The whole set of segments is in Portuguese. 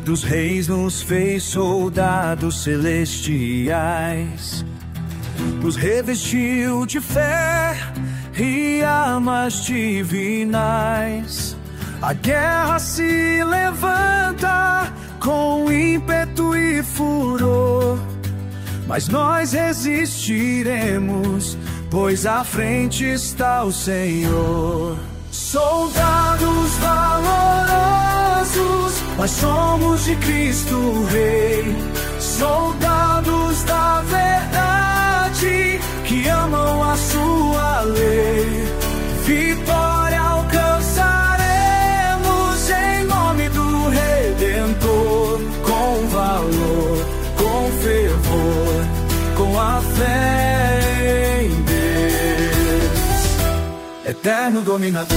dos reis nos fez soldados celestiais, nos revestiu de fé e armas divinais. A guerra se levanta com ímpeto e furor, mas nós resistiremos, pois à frente está o Senhor. Soldados valorosos, nós somos de Cristo Rei, soldados da verdade que amam a sua lei. Vitória alcançaremos em nome do Redentor, com valor, com fervor, com a fé em Deus, eterno dominador.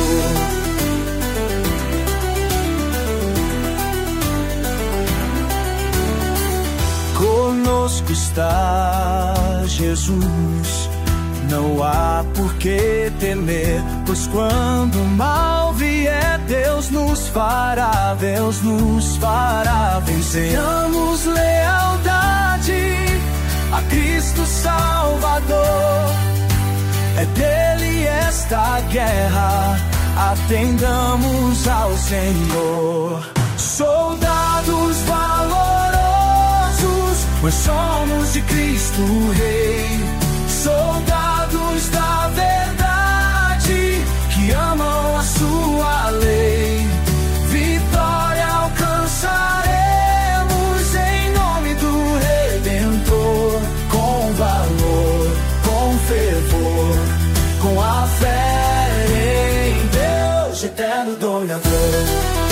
Conosco está Jesus, não há por que temer, pois quando o mal vier, Deus nos fará vencer. Tenhamos lealdade a Cristo Salvador, é dele esta guerra, atendamos ao Senhor. Soldados valorosos, nós somos de Cristo Rei, soldados da verdade que amam a sua lei. Vitória alcançaremos em nome do Redentor, com valor, com fervor, com a fé em Deus, eterno dominador.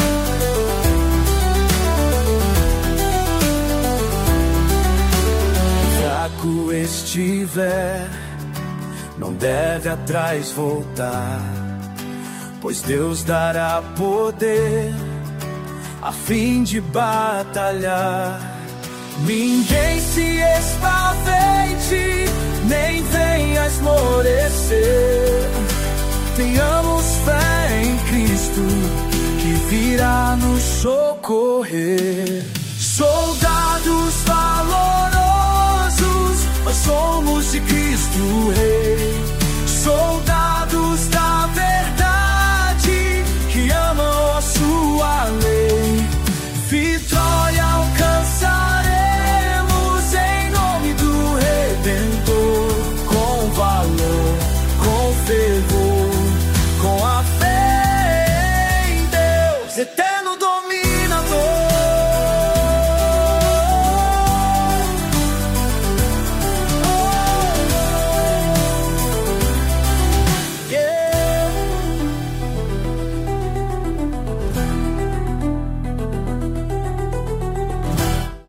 Fraco estiver, não deve atrás voltar, pois Deus dará poder a fim de batalhar. Ninguém se espavente, nem venha esmorecer. Tenhamos fé em Cristo, que virá nos socorrer. Soldados valorosos, nós somos de Cristo Rei,